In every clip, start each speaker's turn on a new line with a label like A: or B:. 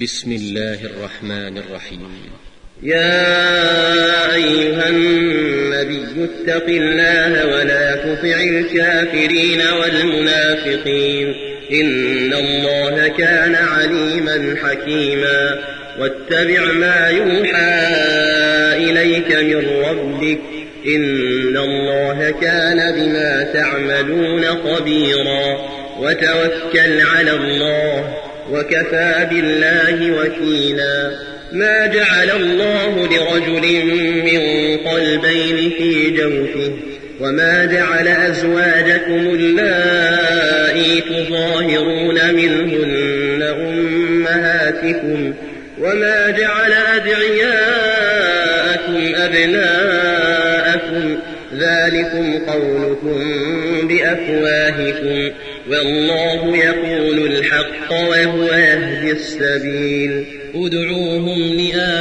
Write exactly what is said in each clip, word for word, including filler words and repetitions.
A: بسم الله الرحمن الرحيم.
B: يا أيها النبي اتق الله ولا تطع الكافرين والمنافقين إن الله كان عليما حكيما. واتبع ما يوحى إليك من ربك إن الله كان بما تعملون خبيرا. وتوكل على الله وكفى بالله وكيلا. ما جعل الله لرجل من قلبين في جوفه وما جعل أزواجكم اللائي تظاهرون منهن أمهاتكم وما جعل أدعياءكم أبناءكم ذلكم قولكم بأفواهكم والله يقول الحق وهو يهدي السبيل.
C: ادعوهم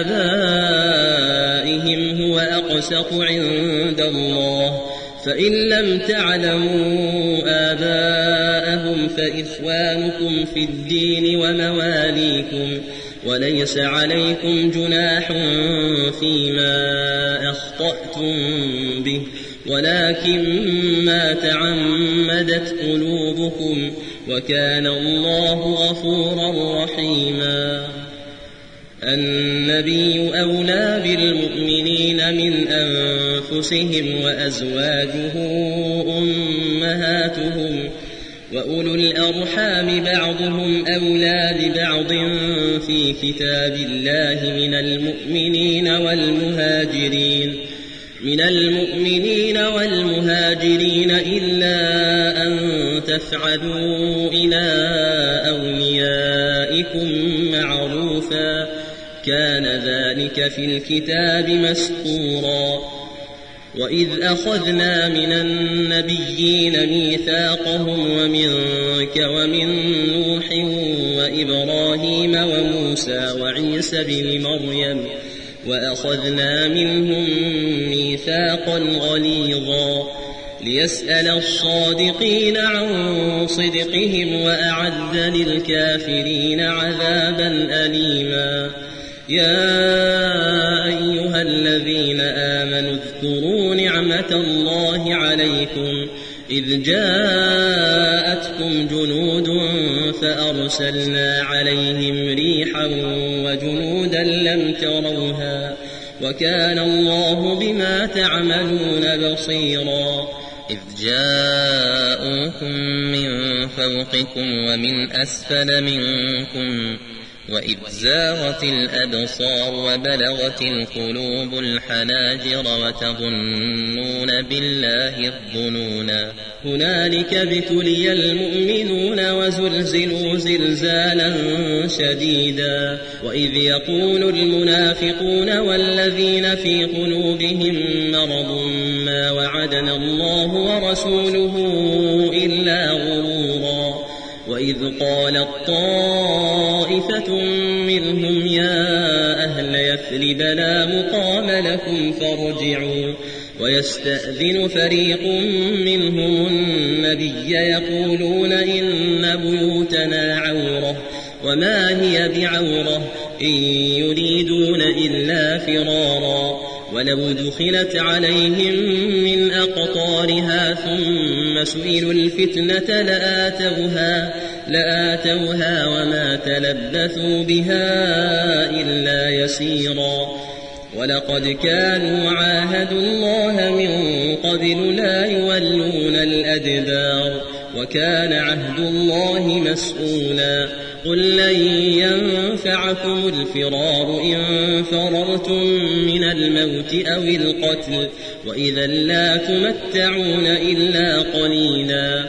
C: لآبائهم هو أقسط عند الله فإن لم تعلموا آباءهم فإخوانكم في الدين ومواليكم وليس عليكم جناح فيما أخطأتم به ولكن ما تعمدت قلوبكم وكان الله غفورا رحيما. النبي أولى بالمؤمنين من أنفسهم وأزواجه أمهاتهم وأولو الأرحام بعضهم أولى ببعض في كتاب الله من المؤمنين والمهاجرين من المؤمنين والمهاجرين إلا أن تفعلوا إلى أوليائكم معروفا كان ذلك في الكتاب مسطورا. وإذ أخذنا من النبيين ميثاقهم ومنك ومن نوح وإبراهيم وموسى وعيسى بن مريم وأخذنا منهم ميثاقا غليظا ليسأل الصادقين عن صدقهم وأعد للكافرين عذابا أليما. يا أيها الذين آمنوا اذكروا نعمة الله عليكم إذ جاءتكم جنود فأرسلنا عليهم ريحا وجنودا لم تروها وكان الله بما تعملون بصيرا.
D: إذ جاءوكم من فوقكم ومن أسفل منكم وإذ زاغت الأبصار وبلغت القلوب الحناجر وتظنون بالله الظنونا.
C: هنالك ابتلي المؤمنون وزلزلوا زلزالا شديدا. وإذ يقول المنافقون والذين في قلوبهم مرض ما وعدنا الله ورسوله إلا غرورا. وإذ قالت طائفة منهم يا أهل يثرب لا مقام لكم فارجعوا ويستأذن فريق منهم النبي يقولون إن بيوتنا عورة وما هي بعورة إن يريدون إلا فرارا. ولو دخلت عليهم من أقطارها ثم سئلوا الفتنة لآتوها, لآتوها وما تلبثوا بها إلا يسيرا. ولقد كانوا عاهدوا الله من قبل لا يولون الأدبار وكان عهد الله مسؤولا. قل لن ينفعكم الفرار إن فررتم من الموت أو القتل وإذا لا تمتعون إلا قليلا.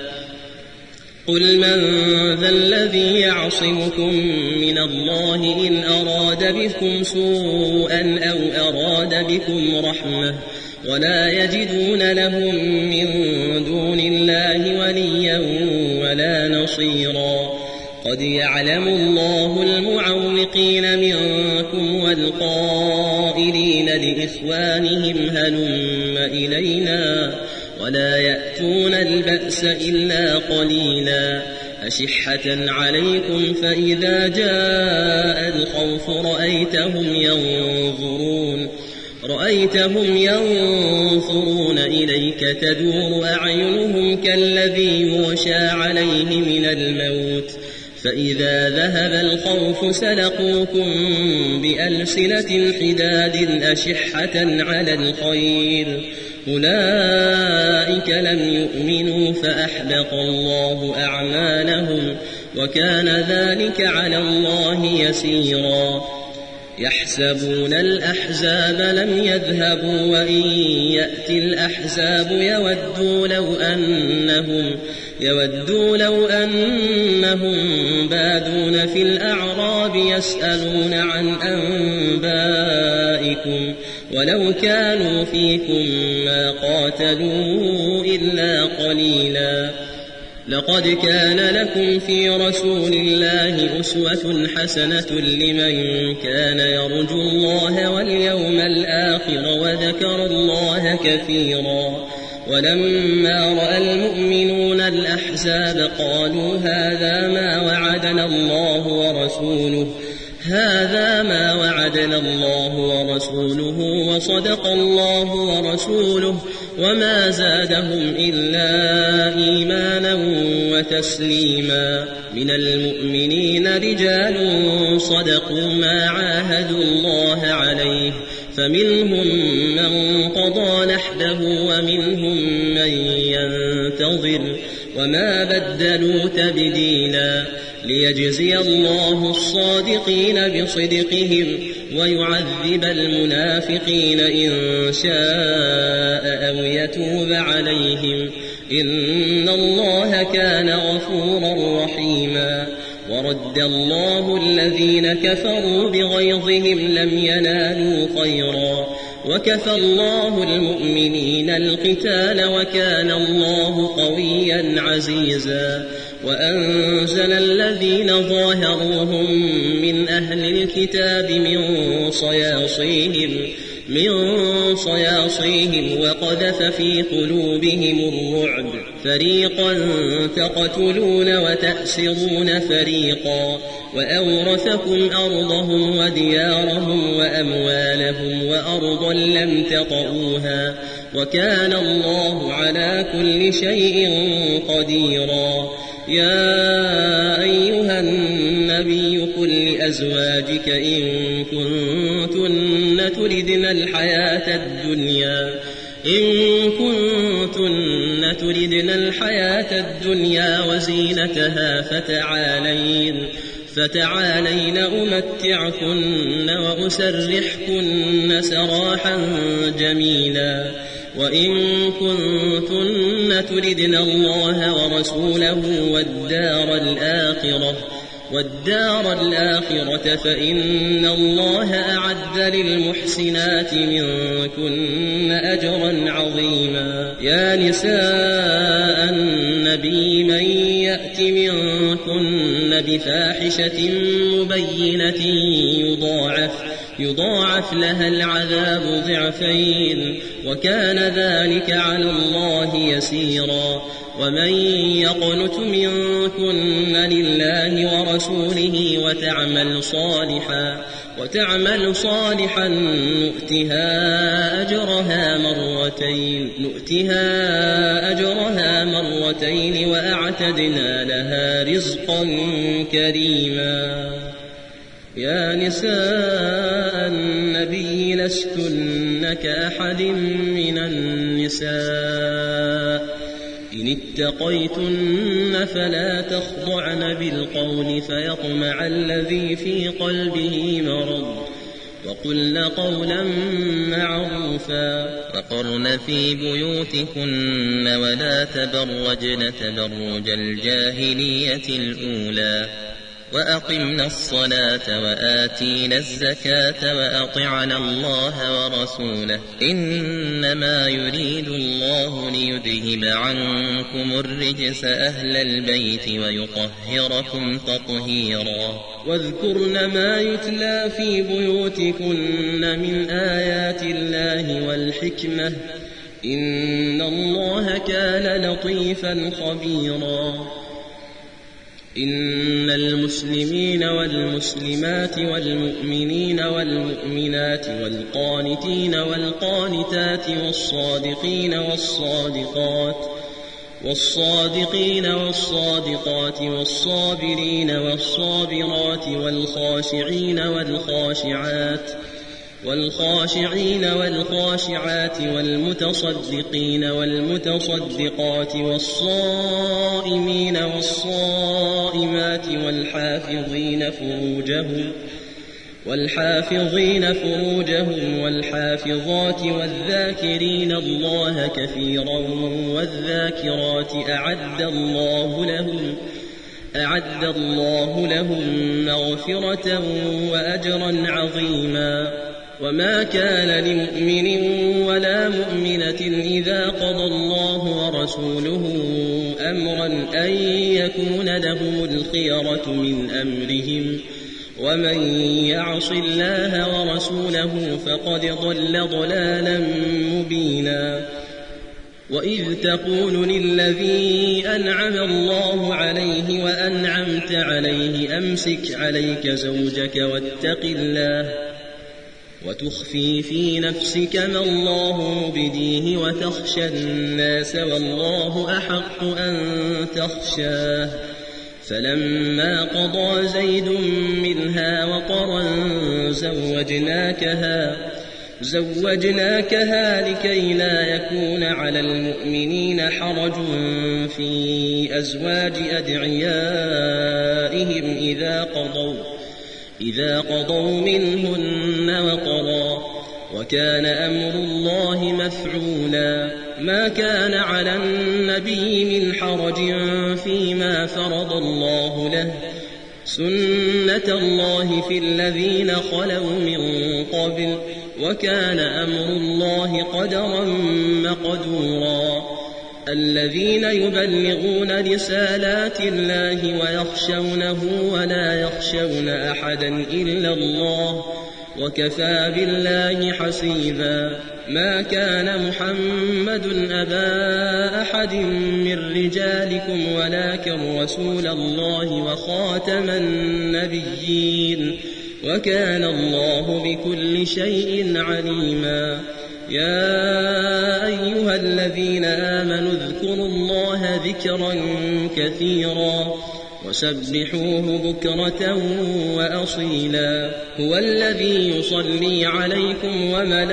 C: قل من ذا الذي يعصمكم من الله إن أراد بكم سوءا أو أراد بكم رحمة ولا يجدون لهم من دون الله وليا ولا نصيرا. قد يعلم الله المعوقين منكم والقائلين لإخوانهم هلم إلينا ولا يأتون البأس إلا قليلا. أشحة عليكم فإذا جاء الخوف رأيتهم ينظرون رأيتهم ينظرون إليك تدور أعينهم كالذي يغشى عليه من الموت فإذا ذهب الخوف سلقوكم بألسنة حداد أشحة على الخير أولئك لم يؤمنوا فأحبط الله أعمالهم وكان ذلك على الله يسيرا يحسبون الأحزاب لم يذهبوا وإن يأتي الأحزاب يودوا لو أنهم يودوا لو أنهم بادون في الأعراب يسألون عن أنبائكم ولو كانوا فيكم ما قاتلوا إلا قليلا لقد كان لكم في رسول الله أسوة حسنة لمن كان يرجو الله واليوم الآخر وذكر الله كثيرا ولما رأى المؤمنون الأحزاب قالوا هذا ما وعدنا الله ورسوله هذا ما وعدنا الله ورسوله وصدق الله ورسوله وما زادهم إلا إيمانا وتسليما من المؤمنين رجال صدقوا ما عاهدوا الله عليه فمنهم من قضى نحبه ومنهم من ينتظر وما بدلوا تبديلا ليجزي الله الصادقين بصدقهم ويعذب المنافقين إن شاء أو يتوب عليهم إن الله كان غفورا رحيما ورد الله الذين كفروا بغيظهم لم ينالوا خيرا وكفى الله المؤمنين القتال وكان الله قويا عزيزا وأنزل الذين ظاهروهم من أهل الكتاب من صياصيهم من صياصيهم وقذف في قلوبهم الرعب فريقا تقتلون وتأسرون فريقا وأورثكم أرضهم وديارهم وأموالهم وأرضا لم تطئوها وكان الله على كل شيء قديرا يا أيها النبي قل لأزواجك إن كنتن تردن الحياة الدنيا إن كنتن تردن الحياة الدنيا وزينتها فتعالين فتعالين أمتعكن وأسرحكن سراحا جميلا وإن كنتن تردن الله ورسوله والدار الآخرة والدار الآخرة فإن الله أعد للمحسنات منكن أجرا عظيما يا نساء النبي من يأت منكن بفاحشة مبينة يضاعف يضاعف لها العذاب ضعفين وكان ذلك على الله يسيرا ومن يقنت منكن لله ورسوله وتعمل صالحا وتعمل صالحا نؤتها أجرها مرتين نؤتها أجرها مرتين وأعتدنا لها رزقا كريما يا نساء النبي لستن كأحد من النساء إن اتقيتن فلا تخضعن بالقول فيطمع الذي في قلبه مرض وقلن قولا معروفا
D: وقرن في بيوتكن ولا تبرجن تبرج الجاهلية الأولى وأقمنا الصلاة وآتينا الزكاة وأطعنا الله ورسوله إنما يريد الله ليذهب عنكم الرجس أهل البيت ويطهركم تطهيرا
C: واذكرن ما يتلى في بيوتكن من آيات الله والحكمة إن الله كان لطيفا خبيرا إن المسلمين والمسلمات والمؤمنين والمؤمنات والقانتين والقانتات والصادقين والصادقات والصادقين والصادقات والصابرين والصابرات والخاشعين والخاشعات والخاشعين والخاشعات والمتصدقين والمتصدقات والصائمين والصائمات والحافظين فروجهم والحافظين فروجهم والحافظات والذاكرين الله كثيرا والذاكرات أعد الله لهم أعد الله لهم مغفرة وأجرا عظيما. وما كان لمؤمن ولا مؤمنة إذا قضى الله ورسوله أمرا أن يكون لهم الخيرة من أمرهم ومن يعص الله ورسوله فقد ضل ضلالا مبينا. وإذ تقول للذي أنعم الله عليه وأنعمت عليه أمسك عليك زوجك واتق الله وتخفي في نفسك ما الله مبديه وتخشى الناس والله أحق أن تخشاه. فلما قضى زيد منها وطرا زوجناكها زوجناكها لكي لا يكون على المؤمنين حرج في أزواج أدعيائهم إذا قضوا إذا قضوا منهن وطرا وكان أمر الله مفعولا. ما كان على النبي من حرج فيما فرض الله له سنة الله في الذين خلوا من قبل وكان أمر الله قدرا مقدورا. الذين يبلغون رسالات الله ويخشونه ولا يخشون أحدا إلا الله وكفى بالله حسيبا. ما كان محمد أبا أحد من رجالكم ولكن رسول الله وخاتم النبيين وكان الله بكل شيء عليما. يا أيها الذين آمنوا اذكروا الله ذكرا كثيرا وسبحوه بكرة وأصيلا. هو الذي يصلي عليكم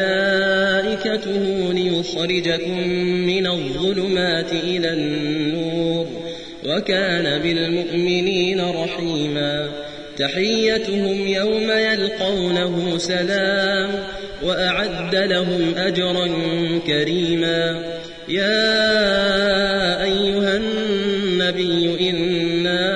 C: وملائكته ليخرجكم من الظلمات إلى النور وكان بالمؤمنين رحيما. تحيتهم يوم يلقونه سلام وأعد لهم أجرا كريما. يا أيها النبي إنا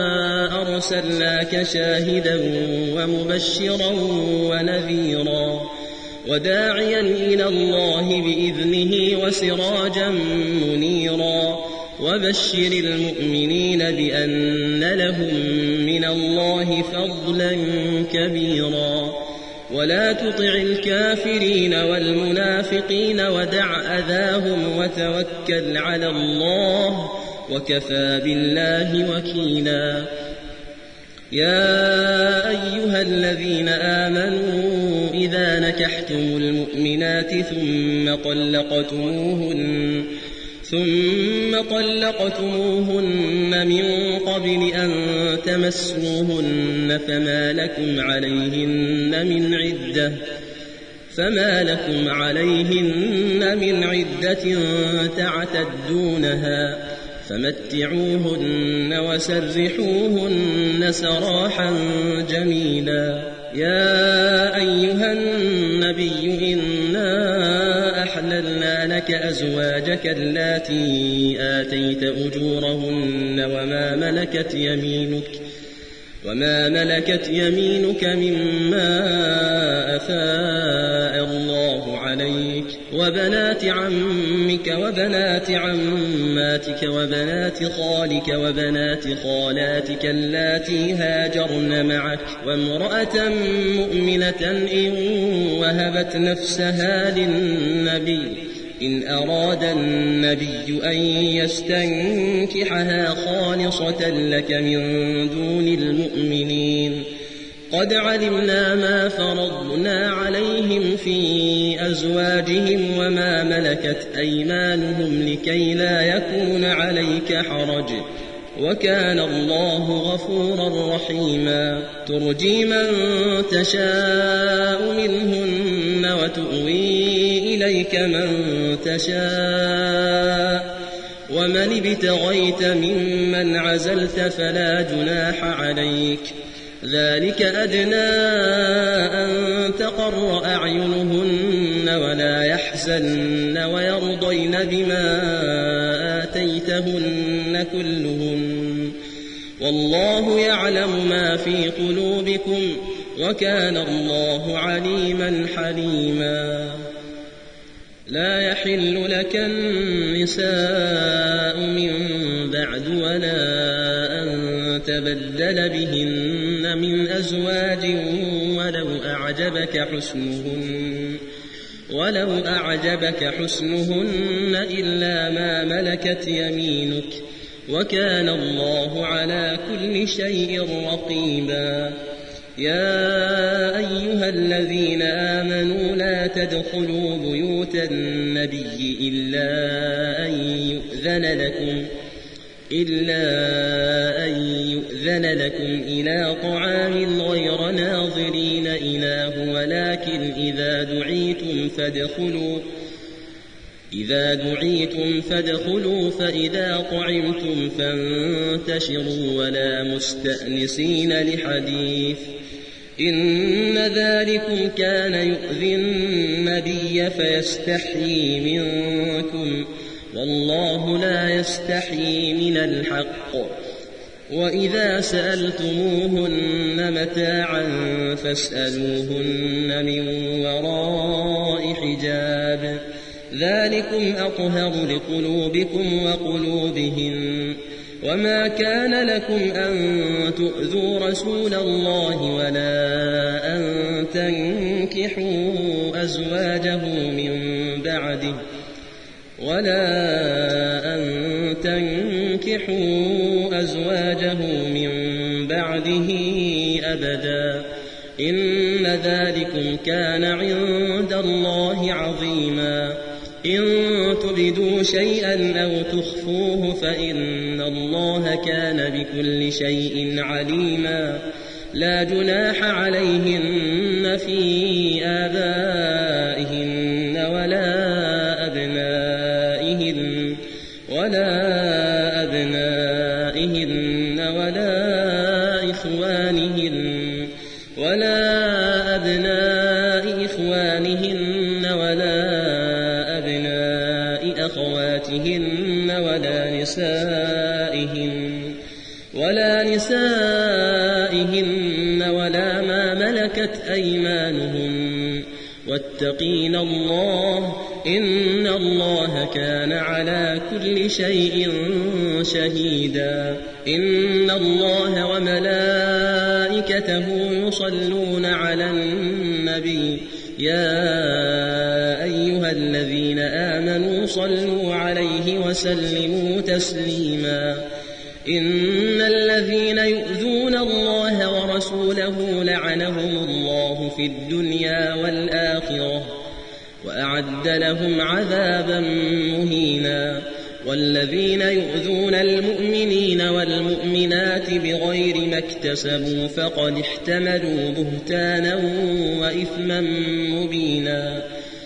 C: أرسلناك شاهدا ومبشرا ونذيرا وداعيا إلى الله بإذنه وسراجا منيرا. وبشر المؤمنين بأن لهم من الله فضلا كبيرا. ولا تطع الكافرين والمنافقين ودع أذاهم وتوكل على الله وكفى بالله وكيلا. يا أيها الذين آمنوا إذا نكحتم المؤمنات ثم طلقتموهن ثم طلقتموهن من قبل أن تمسوهن فما لكم عليهن من عدة فما لكم عليهن من عدة تعتدونها فمتعوهن وسرحوهن سراحا جميلا. يا أيها النبي إنا أحللنا لك أزواجك اللاتي آتيت أجورهن وما ملكت يمينك وما ملكت يمينك مما أفاء الله عليك وبنات عمك وبنات عماتك وبنات خالك وبنات خالاتك اللاتي هاجرن معك وامرأة مؤمنة إن وهبت نفسها للنبي إن أراد النبي أن يستنكحها خالصة لك من دون المؤمنين قد علمنا ما فرضنا عليهم في أزواجهم وما ملكت أيمانهم لكي لا يكون عليك حرج وكان الله غفورا رحيما ترجي من تشاء منهن وتؤوي إليك من تشاء ومن ابتغيت ممن عزلت فلا جناح عليك ذلك أدنى أن تقر أعينهن ولا يحزن ويرضين بما آتيتهن كلهن والله يعلم ما في قلوبكم وكان الله عليما حليما لا يحل لك النساء من بعد ولا أن تبدل بهن من أزواج ولو أعجبك حسنهن ولو أعجبك حسنهن إلا ما ملكت يمينك وكان الله على كل شيء رقيبا يا أيها الذين آمنوا لا تدخلوا بيوت النبي إلا أن يؤذن لكم إلا أن يؤذن لكم إلى طعام غير ناظرين إناه ولكن إذا دعيتم فادخلوا إذا دعيتم فادخلوا فإذا طعمتم فانتشروا ولا مستأنسين لحديث إن ذلكم كان يؤذي النبي فيستحيي منكم والله لا يستحيي من الحق وإذا سألتموهن متاعا فاسألوهن من وراء حجاب ذلكم أطهر لقلوبكم وقلوبهن وما كان لكم أن تؤذوا رسول الله ولا أن تنكحوا أزواجه من بعده ولا أن تنكحوا أزواجه من بعده أبدا إن ذلكم كان عند الله عظيما إن تبدوا شيئا أو تخفوه فإن الله كان بكل شيء عليما لا جناح عليهن في آبائهن ولا أبنائهن ولا أبنائهن ولا إخوانهن ولا أبناء إخوانهن ولا أبناء أخواتهن ولا نسائهن ولا نسائهن ولا ما ملكت أيمانهن واتقين الله إن الله كان على كل شيء شهيدا إن الله وملائكته يصلون على النبي يا أيها الذين آمنوا صلوا عليه وسلموا تسليما إن الذين يؤذون الله ورسوله لعنهم الله في الدنيا والآخرة وأعد لهم عذابا مهينا والذين يؤذون المؤمنين والمؤمنات بغير ما اكتسبوا فقد احتملوا بهتانا وإثما مبينا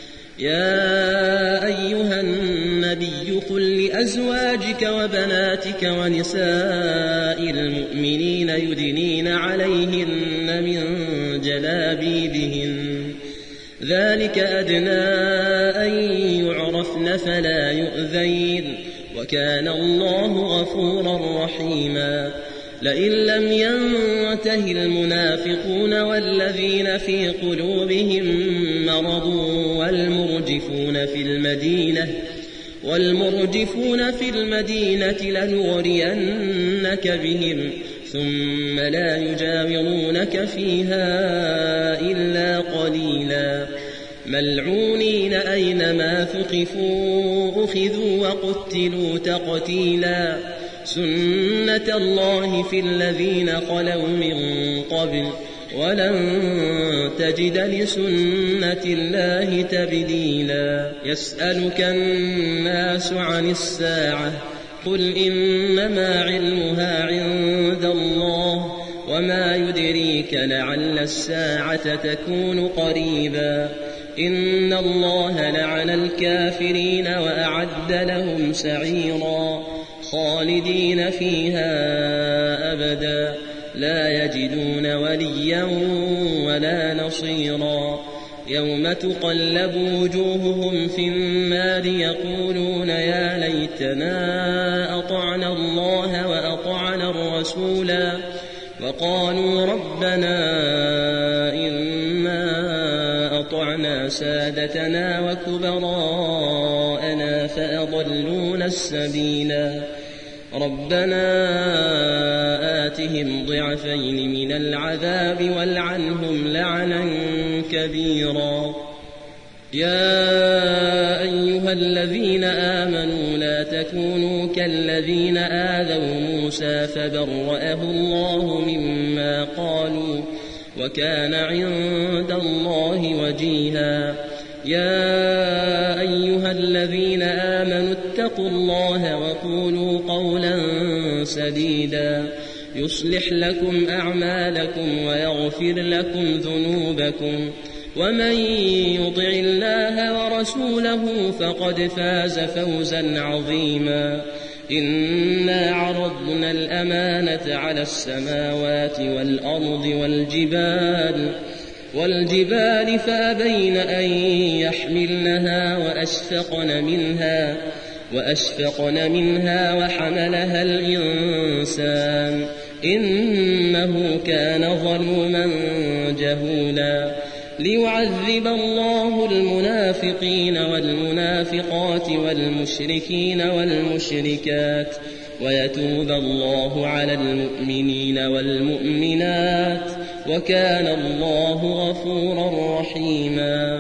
C: يا أيها النبي قل لأزواجك وبناتك ونساء المؤمنين يدنين عليهن من جلابيبهن ذلك أدنى أن يعرفن فلا يؤذين وكان الله غفورا رحيما لئن لم ينته المنافقون والذين في قلوبهم مرض والمرجفون في المدينة والمرجفون في المدينة لنغرينك بهم ثم لا يجاورونك فيها إلا قليلا ملعونين أينما ثقفوا أخذوا وقتلوا تقتيلا سنة الله في الذين خلوا من قبل ولن تجد لسنة الله تبديلا يسألك الناس عن الساعة قل إنما علمها عند الله وما يدريك لعل الساعة تكون قريبا إن الله لعن الكافرين وأعد لهم سعيرا خالدين فيها أبدا لا يجدون وليا ولا نصيرا يوم تقلب وجوههم في النار يقولون يا ليتنا أطعنا الله وأطعنا الرسولا وقالوا ربنا إنا أطعنا سادتنا وكبراءنا فأضلونا السبيلا ربنا آتهم ضعفين من العذاب والعنهم لعنا كبيرا يا أيها الذين آمنوا لا تكونوا كالذين آذوا موسى فبرأه الله مما قالوا وكان عند الله وجيها يا أيها الذين آمنوا اتقوا الله وقولوا قولا سديدا يصلح لكم أعمالكم ويغفر لكم ذنوبكم ومن يطع الله ورسوله فقد فاز فوزا عظيما إنا عرضنا الأمانة على السماوات والأرض والجبال والجبال فأبين أن يحملنها وأشفقن منها وأشفقن منها وحملها الإنسان إنه كان ظلوما جهولا ليعذب الله المنافقين والمنافقات والمشركين والمشركات ويتوب الله على المؤمنين والمؤمنات وكان الله غفورا رحيما